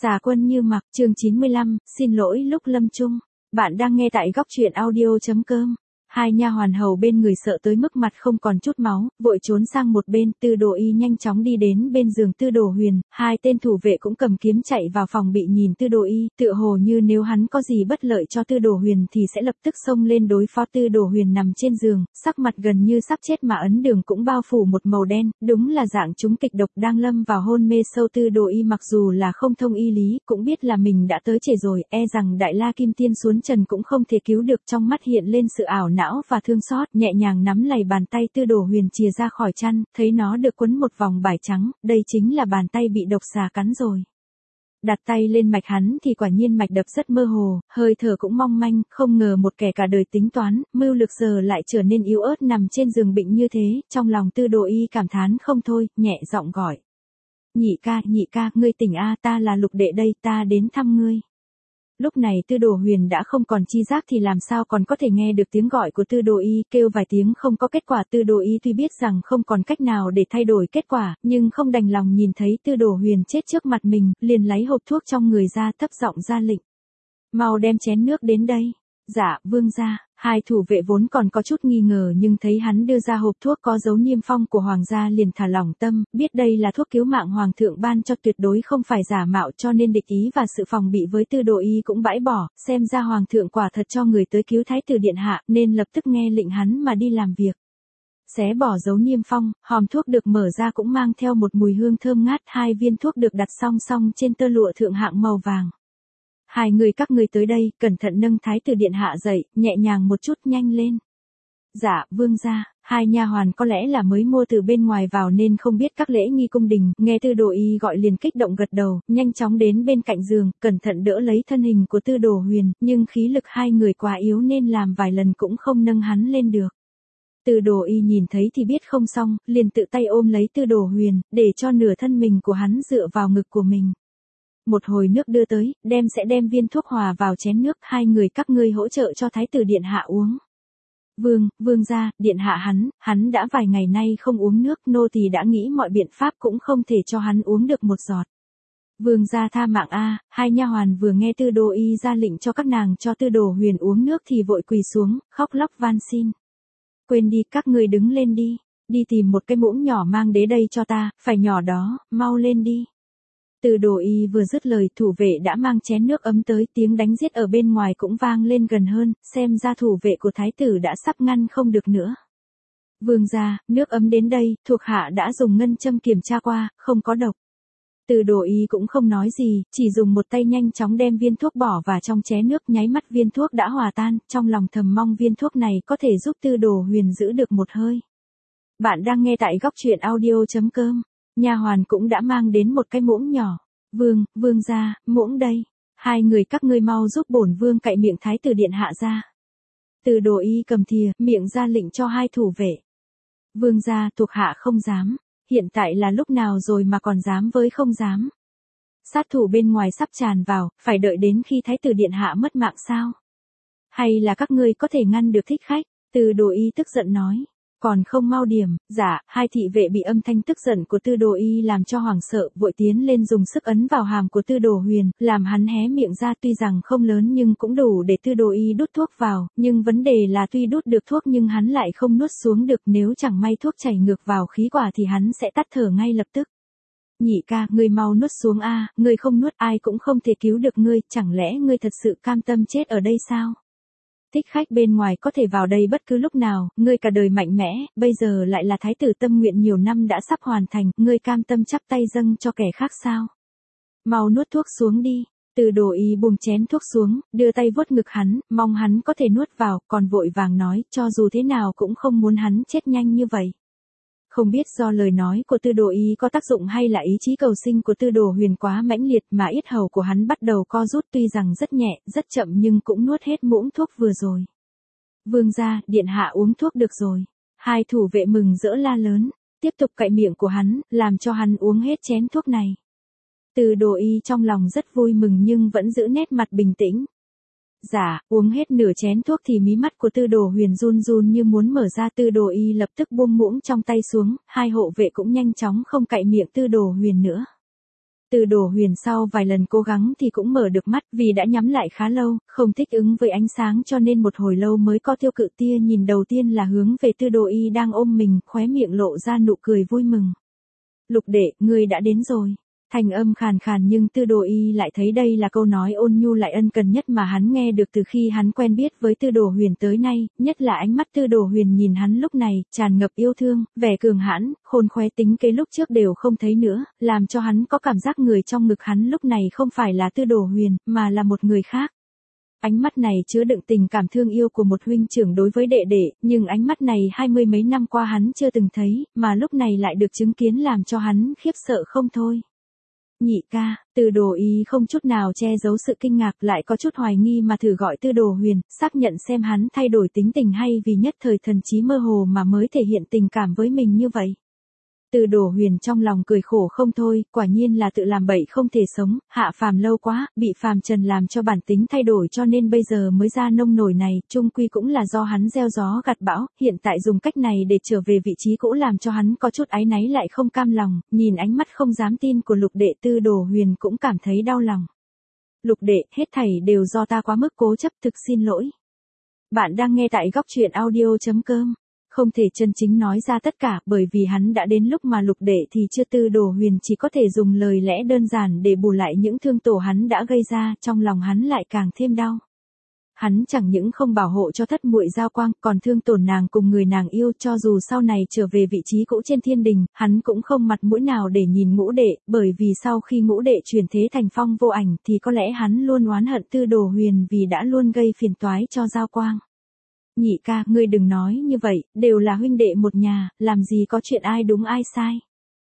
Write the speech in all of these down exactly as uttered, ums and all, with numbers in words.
Xà Quân Như Mặc, chương chín mươi lăm, xin lỗi lúc lâm chung. Bạn đang nghe tại góc truyện audio.com. Hai nha hoàn hầu bên người sợ tới mức mặt không còn chút máu, vội trốn sang một bên. Tư Đồ Y nhanh chóng đi đến bên giường Tư Đồ Huyền, hai tên thủ vệ cũng cầm kiếm chạy vào phòng bị nhìn Tư Đồ Y, tựa hồ như nếu hắn có gì bất lợi cho Tư Đồ Huyền thì sẽ lập tức xông lên đối phó. Tư Đồ Huyền nằm trên giường, sắc mặt gần như sắp chết mà ấn đường cũng bao phủ một màu đen, đúng là dạng trúng kịch độc đang lâm vào hôn mê sâu. Tư Đồ Y mặc dù là không thông y lý, cũng biết là mình đã tới trễ rồi, e rằng Đại La Kim Tiên xuống trần cũng không thể cứu được. Trong mắt hiện lên sự ảo não và thương xót, nhẹ nhàng nắm lầy bàn tay Tư Đồ Huyền chìa ra khỏi chăn, thấy nó được quấn một vòng vải trắng, đây chính là bàn tay bị độc xà cắn rồi. Đặt tay lên mạch hắn thì quả nhiên mạch đập rất mơ hồ, hơi thở cũng mong manh, không ngờ một kẻ cả đời tính toán, mưu lược giờ lại trở nên yếu ớt nằm trên giường bệnh như thế. Trong lòng Tư Đồ Y cảm thán không thôi, nhẹ giọng gọi: "Nhị ca, nhị ca, ngươi tỉnh a, ta là Lục đệ đây, ta đến thăm ngươi." Lúc này Tư Đồ Huyền đã không còn chi giác thì làm sao còn có thể nghe được tiếng gọi của Tư Đồ Y, kêu vài tiếng không có kết quả. Tư Đồ Y tuy biết rằng không còn cách nào để thay đổi kết quả, nhưng không đành lòng nhìn thấy Tư Đồ Huyền chết trước mặt mình, liền lấy hộp thuốc trong người ra, thấp giọng ra lệnh: "Mau đem chén nước đến đây." "Dạ, vương gia." Hai thủ vệ vốn còn có chút nghi ngờ nhưng thấy hắn đưa ra hộp thuốc có dấu niêm phong của hoàng gia liền thả lỏng tâm, biết đây là thuốc cứu mạng hoàng thượng ban cho, tuyệt đối không phải giả mạo, cho nên địch ý và sự phòng bị với Tư Đồ Y cũng bãi bỏ. Xem ra hoàng thượng quả thật cho người tới cứu thái tử điện hạ, nên lập tức nghe lệnh hắn mà đi làm việc. Xé bỏ dấu niêm phong, hòm thuốc được mở ra cũng mang theo một mùi hương thơm ngát, hai viên thuốc được đặt song song trên tơ lụa thượng hạng màu vàng. "Hai người các ngươi tới đây, cẩn thận nâng thái tử điện hạ dậy, nhẹ nhàng một chút, nhanh lên." "Dạ, vương gia." Hai nha hoàn có lẽ là mới mua từ bên ngoài vào nên không biết các lễ nghi cung đình, nghe Tư Đồ Y gọi liền kích động gật đầu, nhanh chóng đến bên cạnh giường, cẩn thận đỡ lấy thân hình của Tư Đồ Huyền, nhưng khí lực hai người quá yếu nên làm vài lần cũng không nâng hắn lên được. Tư Đồ Y nhìn thấy thì biết không xong, liền tự tay ôm lấy Tư Đồ Huyền, để cho nửa thân mình của hắn dựa vào ngực của mình. Một hồi nước đưa tới, đem sẽ đem viên thuốc hòa vào chén nước, "Hai người các ngươi hỗ trợ cho thái tử điện hạ uống." "Vương, vương gia, điện hạ hắn, hắn đã vài ngày nay không uống nước, nô tỳ đã nghĩ mọi biện pháp cũng không thể cho hắn uống được một giọt." "Vương gia tha mạng a." Hai nha hoàn vừa nghe Tư Đồ Y ra lệnh cho các nàng cho Tư Đồ Huyền uống nước thì vội quỳ xuống, khóc lóc van xin: "Quên đi, các ngươi đứng lên đi, đi tìm một cái muỗng nhỏ mang đến đây cho ta, phải nhỏ đó, mau lên đi." Tư Đồ Y vừa dứt lời, thủ vệ đã mang chén nước ấm tới, tiếng đánh giết ở bên ngoài cũng vang lên gần hơn, xem ra thủ vệ của thái tử đã sắp ngăn không được nữa. "Vương gia, nước ấm đến đây, thuộc hạ đã dùng ngân châm kiểm tra qua, không có độc." Tư Đồ Y cũng không nói gì, chỉ dùng một tay nhanh chóng đem viên thuốc bỏ vào trong chén nước, nháy mắt viên thuốc đã hòa tan, trong lòng thầm mong viên thuốc này có thể giúp Tư Đồ Huyền giữ được một hơi. Bạn đang nghe tại góc truyện audio.com. Nha hoàn cũng đã mang đến một cái muỗng nhỏ. "Vương, vương gia, muỗng đây. Hai người các ngươi mau giúp bổn vương cạy miệng thái tử điện hạ ra." Tư Đồ Y cầm thìa, miệng ra lệnh cho hai thủ vệ. "Vương gia, thuộc hạ không dám. Hiện tại là lúc nào rồi mà còn dám với không dám. Sát thủ bên ngoài sắp tràn vào, phải đợi đến khi thái tử điện hạ mất mạng sao? Hay là các ngươi có thể ngăn được thích khách?" Tư Đồ Y tức giận nói. "Còn không mau điểm." "Dạ." Hai thị vệ bị âm thanh tức giận của Tư Đồ Y làm cho hoảng sợ, vội tiến lên dùng sức ấn vào hàm của Tư Đồ Huyền, làm hắn hé miệng ra, tuy rằng không lớn nhưng cũng đủ để Tư Đồ Y đút thuốc vào, nhưng vấn đề là tuy đút được thuốc nhưng hắn lại không nuốt xuống được, nếu chẳng may thuốc chảy ngược vào khí quả thì hắn sẽ tắt thở ngay lập tức. "Nhị ca, ngươi mau nuốt xuống a, ngươi không nuốt ai cũng không thể cứu được ngươi, chẳng lẽ ngươi thật sự cam tâm chết ở đây sao? Thích khách bên ngoài có thể vào đây bất cứ lúc nào, ngươi cả đời mạnh mẽ, bây giờ lại là thái tử tâm nguyện nhiều năm đã sắp hoàn thành, ngươi cam tâm chắp tay dâng cho kẻ khác sao? Mau nuốt thuốc xuống đi." Tư Đồ Y buông chén thuốc xuống, đưa tay vuốt ngực hắn, mong hắn có thể nuốt vào, còn vội vàng nói, cho dù thế nào cũng không muốn hắn chết nhanh như vậy. Không biết do lời nói của Tư Đồ Y có tác dụng hay là ý chí cầu sinh của Tư Đồ Huyền quá mãnh liệt mà yết hầu của hắn bắt đầu co rút, tuy rằng rất nhẹ, rất chậm nhưng cũng nuốt hết muỗng thuốc vừa rồi. "Vương gia, điện hạ uống thuốc được rồi." Hai thủ vệ mừng rỡ la lớn, tiếp tục cạy miệng của hắn, làm cho hắn uống hết chén thuốc này. Tư Đồ Y trong lòng rất vui mừng nhưng vẫn giữ nét mặt bình tĩnh. "Dạ." Uống hết nửa chén thuốc thì mí mắt của Tư Đồ Huyền run run như muốn mở ra. Tư Đồ Y lập tức buông muỗng trong tay xuống, hai hộ vệ cũng nhanh chóng không cạy miệng Tư Đồ Huyền nữa. Tư Đồ Huyền sau vài lần cố gắng thì cũng mở được mắt, vì đã nhắm lại khá lâu, không thích ứng với ánh sáng cho nên một hồi lâu mới có tiêu cự tia nhìn đầu tiên là hướng về Tư Đồ Y đang ôm mình, khóe miệng lộ ra nụ cười vui mừng. Lục đệ, ngươi đã đến rồi. Thanh âm khàn khàn nhưng Tư Đồ Y lại thấy đây là câu nói ôn nhu lại ân cần nhất mà hắn nghe được từ khi hắn quen biết với Tư Đồ Huyền tới nay, nhất là ánh mắt Tư Đồ Huyền nhìn hắn lúc này, tràn ngập yêu thương, vẻ cường hãn, khôn khoe tính kế lúc trước đều không thấy nữa, làm cho hắn có cảm giác người trong ngực hắn lúc này không phải là Tư Đồ Huyền, mà là một người khác. Ánh mắt này chứa đựng tình cảm thương yêu của một huynh trưởng đối với đệ đệ, nhưng ánh mắt này hai mươi mấy năm qua hắn chưa từng thấy, mà lúc này lại được chứng kiến làm cho hắn khiếp sợ không thôi. Nhị ca, Tư Đồ Y không chút nào che giấu sự kinh ngạc, lại có chút hoài nghi mà thử gọi Tư Đồ Huyền, xác nhận xem hắn thay đổi tính tình hay vì nhất thời thần trí mơ hồ mà mới thể hiện tình cảm với mình như vậy. Tư Đồ Huyền trong lòng cười khổ không thôi, quả nhiên là tự làm bậy không thể sống, hạ phàm lâu quá, bị phàm trần làm cho bản tính thay đổi cho nên bây giờ mới ra nông nổi này, chung quy cũng là do hắn gieo gió gặt bão, hiện tại dùng cách này để trở về vị trí cũ làm cho hắn có chút áy náy lại không cam lòng, nhìn ánh mắt không dám tin của lục đệ Tư Đồ Huyền cũng cảm thấy đau lòng. Lục đệ, hết thảy đều do ta quá mức cố chấp, thực xin lỗi. Bạn đang nghe tại góc truyện audio chấm com. Không thể chân chính nói ra tất cả bởi vì hắn đã đến lúc mà lục đệ thì chưa. Tư Đồ Huyền chỉ có thể dùng lời lẽ đơn giản để bù lại những thương tổn hắn đã gây ra, trong lòng hắn lại càng thêm đau. Hắn chẳng những không bảo hộ cho thất muội Giao Quang, còn thương tổn nàng cùng người nàng yêu, cho dù sau này trở về vị trí cũ trên thiên đình, hắn cũng không mặt mũi nào để nhìn ngũ đệ, bởi vì sau khi ngũ đệ chuyển thế thành Phong Vô Ảnh thì có lẽ hắn luôn oán hận Tư Đồ Huyền vì đã luôn gây phiền toái cho Giao Quang. Nhị ca, ngươi đừng nói như vậy, đều là huynh đệ một nhà, làm gì có chuyện ai đúng ai sai.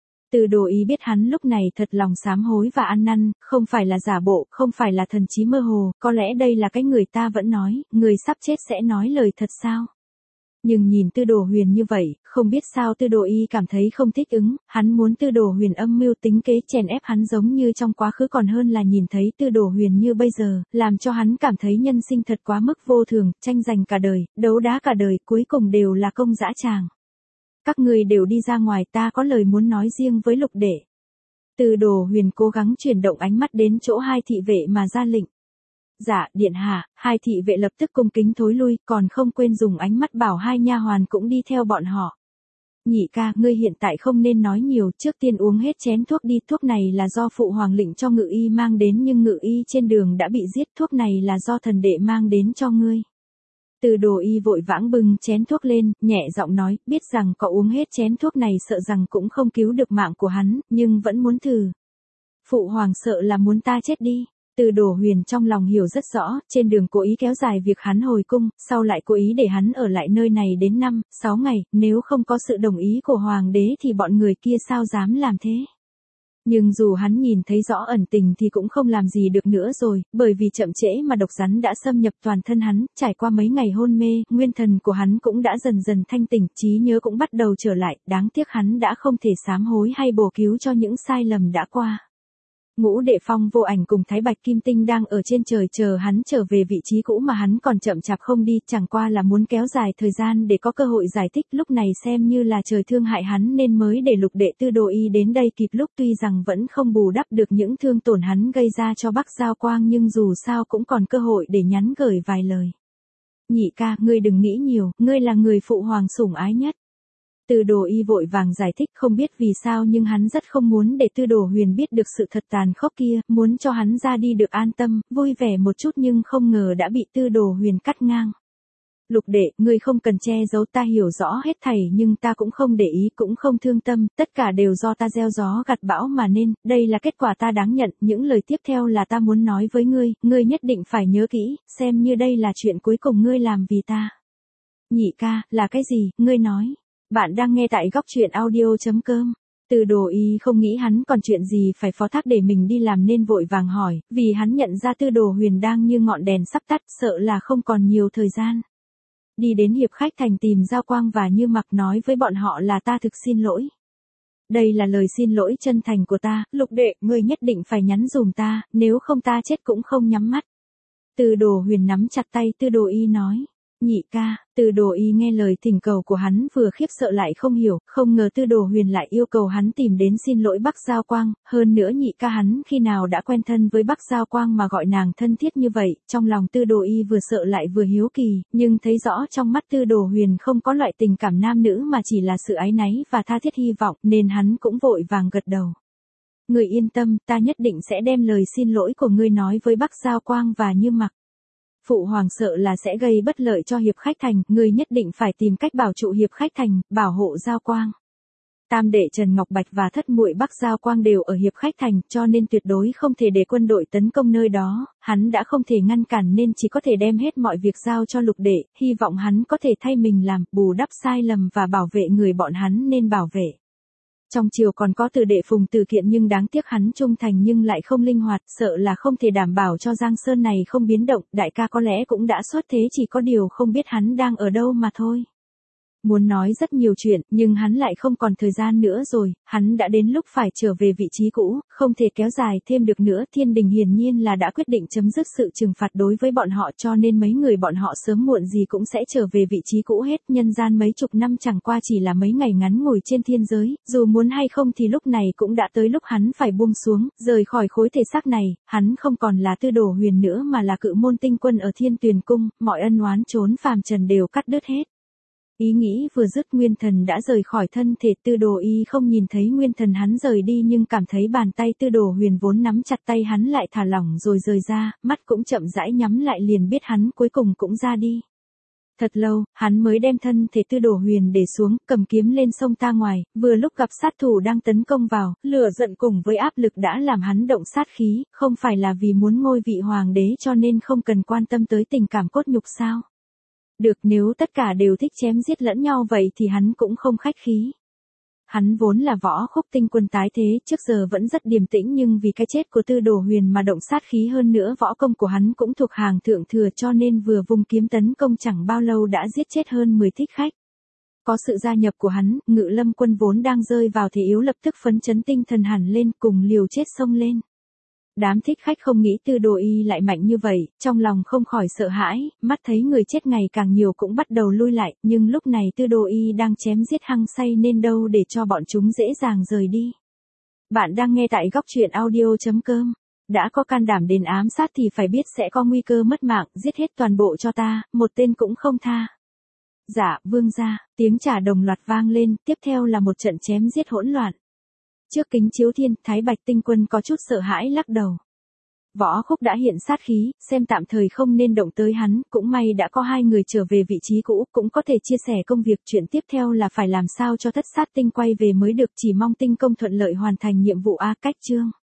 Tư Đồ Y biết hắn lúc này thật lòng sám hối và ăn năn, không phải là giả bộ, không phải là thần trí mơ hồ, có lẽ đây là cái người ta vẫn nói, người sắp chết sẽ nói lời thật sao. Nhưng nhìn Tư Đồ Huyền như vậy, không biết sao Tư Đồ Y cảm thấy không thích ứng, hắn muốn Tư Đồ Huyền âm mưu tính kế chèn ép hắn giống như trong quá khứ còn hơn là nhìn thấy Tư Đồ Huyền như bây giờ, làm cho hắn cảm thấy nhân sinh thật quá mức vô thường, tranh giành cả đời, đấu đá cả đời, cuối cùng đều là công dã tràng. Các ngươi đều đi ra ngoài, ta có lời muốn nói riêng với lục đệ. Tư Đồ Huyền cố gắng chuyển động ánh mắt đến chỗ hai thị vệ mà ra lệnh. Dạ, điện hạ, hai thị vệ lập tức cung kính thối lui, còn không quên dùng ánh mắt bảo hai nha hoàn cũng đi theo bọn họ. Nhị ca, ngươi hiện tại không nên nói nhiều, trước tiên uống hết chén thuốc đi, thuốc này là do phụ hoàng lệnh cho Ngự Y mang đến nhưng Ngự Y trên đường đã bị giết, thuốc này là do thần đệ mang đến cho ngươi. Tư Đồ Y vội vãng bưng chén thuốc lên, nhẹ giọng nói, biết rằng có uống hết chén thuốc này sợ rằng cũng không cứu được mạng của hắn, nhưng vẫn muốn thử. Phụ hoàng sợ là muốn ta chết đi. Tư Đồ Huyền trong lòng hiểu rất rõ, trên đường cố ý kéo dài việc hắn hồi cung, sau lại cố ý để hắn ở lại nơi này đến năm, sáu ngày, nếu không có sự đồng ý của hoàng đế thì bọn người kia sao dám làm thế. Nhưng dù hắn nhìn thấy rõ ẩn tình thì cũng không làm gì được nữa rồi, bởi vì chậm trễ mà độc rắn đã xâm nhập toàn thân hắn, trải qua mấy ngày hôn mê, nguyên thần của hắn cũng đã dần dần thanh tỉnh, trí nhớ cũng bắt đầu trở lại, đáng tiếc hắn đã không thể sám hối hay bổ cứu cho những sai lầm đã qua. Ngũ đệ Phong Vô Ảnh cùng Thái Bạch Kim Tinh đang ở trên trời chờ hắn trở về vị trí cũ mà hắn còn chậm chạp không đi, chẳng qua là muốn kéo dài thời gian để có cơ hội giải thích, lúc này xem như là trời thương hại hắn nên mới để lục đệ Tư Đồ Y đến đây kịp lúc, tuy rằng vẫn không bù đắp được những thương tổn hắn gây ra cho Bắc Giao Quang nhưng dù sao cũng còn cơ hội để nhắn gửi vài lời. Nhị ca, ngươi đừng nghĩ nhiều, ngươi là người phụ hoàng sủng ái nhất. Tư Đồ Y vội vàng giải thích, không biết vì sao nhưng hắn rất không muốn để Tư Đồ Huyền biết được sự thật tàn khốc kia, muốn cho hắn ra đi được an tâm, vui vẻ một chút nhưng không ngờ đã bị Tư Đồ Huyền cắt ngang. Lục đệ, ngươi không cần che giấu, ta hiểu rõ hết thảy nhưng ta cũng không để ý, cũng không thương tâm, tất cả đều do ta gieo gió gặt bão mà nên, đây là kết quả ta đáng nhận, những lời tiếp theo là ta muốn nói với ngươi, ngươi nhất định phải nhớ kỹ, xem như đây là chuyện cuối cùng ngươi làm vì ta. Nhị ca, là cái gì, ngươi nói. Bạn đang nghe tại góc truyện audio chấm com. Tư Đồ Y không nghĩ hắn còn chuyện gì phải phó thác để mình đi làm nên vội vàng hỏi, vì hắn nhận ra Tư Đồ Huyền đang như ngọn đèn sắp tắt, sợ là không còn nhiều thời gian. Đi đến hiệp khách thành tìm Giao Quang và Như Mặc nói với bọn họ là ta thực xin lỗi. Đây là lời xin lỗi chân thành của ta, lục đệ, ngươi nhất định phải nhắn dùm ta, nếu không ta chết cũng không nhắm mắt. Tư Đồ Huyền nắm chặt tay Tư Đồ Y nói. Nhị ca, Tư Đồ Y nghe lời thỉnh cầu của hắn vừa khiếp sợ lại không hiểu, không ngờ Tư Đồ Huyền lại yêu cầu hắn tìm đến xin lỗi Bắc Giao Quang, hơn nữa nhị ca hắn khi nào đã quen thân với Bắc Giao Quang mà gọi nàng thân thiết như vậy, trong lòng Tư Đồ Y vừa sợ lại vừa hiếu kỳ, nhưng thấy rõ trong mắt Tư Đồ Huyền không có loại tình cảm nam nữ mà chỉ là sự áy náy và tha thiết hy vọng, nên hắn cũng vội vàng gật đầu. Người yên tâm, ta nhất định sẽ đem lời xin lỗi của ngươi nói với Bắc Giao Quang và Như Mặc. Phụ hoàng sợ là sẽ gây bất lợi cho Hiệp Khách Thành, ngươi nhất định phải tìm cách bảo trụ Hiệp Khách Thành, bảo hộ Giao Quang. Tam đệ Trần Ngọc Bạch và thất muội Bắc Giao Quang đều ở Hiệp Khách Thành, cho nên tuyệt đối không thể để quân đội tấn công nơi đó, hắn đã không thể ngăn cản nên chỉ có thể đem hết mọi việc giao cho Lục đệ, hy vọng hắn có thể thay mình làm, bù đắp sai lầm và bảo vệ người bọn hắn nên bảo vệ. Trong triều còn có Từ đệ Phùng Từ Kiện nhưng đáng tiếc hắn trung thành nhưng lại không linh hoạt, sợ là không thể đảm bảo cho Giang Sơn này không biến động, đại ca có lẽ cũng đã xuất thế chỉ có điều không biết hắn đang ở đâu mà thôi. Muốn nói rất nhiều chuyện, nhưng hắn lại không còn thời gian nữa rồi, hắn đã đến lúc phải trở về vị trí cũ, không thể kéo dài thêm được nữa. Thiên đình hiển nhiên là đã quyết định chấm dứt sự trừng phạt đối với bọn họ cho nên mấy người bọn họ sớm muộn gì cũng sẽ trở về vị trí cũ hết. Nhân gian mấy chục năm chẳng qua chỉ là mấy ngày ngắn ngủi trên thiên giới, dù muốn hay không thì lúc này cũng đã tới lúc hắn phải buông xuống, rời khỏi khối thể xác này, hắn không còn là Tư Đồ Huyền nữa mà là Cự Môn Tinh Quân ở Thiên Tuyền Cung, mọi ân oán trốn phàm trần đều cắt đứt hết. Ý nghĩ vừa dứt Nguyên Thần đã rời khỏi thân thể Tư Đồ Y không nhìn thấy Nguyên Thần hắn rời đi nhưng cảm thấy bàn tay Tư Đồ Huyền vốn nắm chặt tay hắn lại thả lỏng rồi rời ra, mắt cũng chậm rãi nhắm lại liền biết hắn cuối cùng cũng ra đi. Thật lâu, hắn mới đem thân thể Tư Đồ Huyền để xuống, cầm kiếm lên sông ta ngoài, vừa lúc gặp sát thủ đang tấn công vào, lửa giận cùng với áp lực đã làm hắn động sát khí, không phải là vì muốn ngôi vị hoàng đế cho nên không cần quan tâm tới tình cảm cốt nhục sao? Được, nếu tất cả đều thích chém giết lẫn nhau vậy thì hắn cũng không khách khí. Hắn vốn là Võ Khúc Tinh Quân tái thế, trước giờ vẫn rất điềm tĩnh nhưng vì cái chết của Tư Đồ Huyền mà động sát khí, hơn nữa võ công của hắn cũng thuộc hàng thượng thừa cho nên vừa vung kiếm tấn công chẳng bao lâu đã giết chết hơn mười thích khách. Có sự gia nhập của hắn, Ngự Lâm Quân vốn đang rơi vào thế yếu lập tức phấn chấn tinh thần hẳn lên, cùng liều chết xông lên. Đám thích khách không nghĩ Tư Đồ Y lại mạnh như vậy, trong lòng không khỏi sợ hãi, mắt thấy người chết ngày càng nhiều cũng bắt đầu lui lại, nhưng lúc này Tư Đồ Y đang chém giết hăng say nên đâu để cho bọn chúng dễ dàng rời đi. Bạn đang nghe tại góc truyện audio chấm com. Đã có can đảm đến ám sát thì phải biết sẽ có nguy cơ mất mạng, giết hết toàn bộ cho ta, một tên cũng không tha. Dạ, vương gia, tiếng trả đồng loạt vang lên, tiếp theo là một trận chém giết hỗn loạn. Trước kính chiếu thiên, Thái Bạch Tinh Quân có chút sợ hãi lắc đầu. Võ Khúc đã hiện sát khí, xem tạm thời không nên động tới hắn, cũng may đã có hai người trở về vị trí cũ, cũng có thể chia sẻ công việc. Chuyện tiếp theo là phải làm sao cho Thất Sát Tinh quay về mới được, chỉ mong Tinh Công thuận lợi hoàn thành nhiệm vụ a. Cách chương.